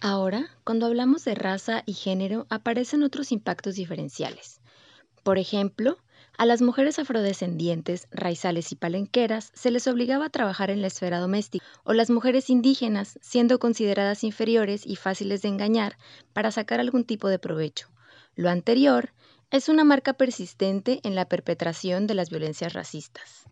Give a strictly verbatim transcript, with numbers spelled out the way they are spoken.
Ahora, cuando hablamos de raza y género, aparecen otros impactos diferenciales. Por ejemplo, a las mujeres afrodescendientes, raizales y palenqueras se les obligaba a trabajar en la esfera doméstica, o las mujeres indígenas, siendo consideradas inferiores y fáciles de engañar para sacar algún tipo de provecho. Lo anterior es una marca persistente en la perpetración de las violencias racistas.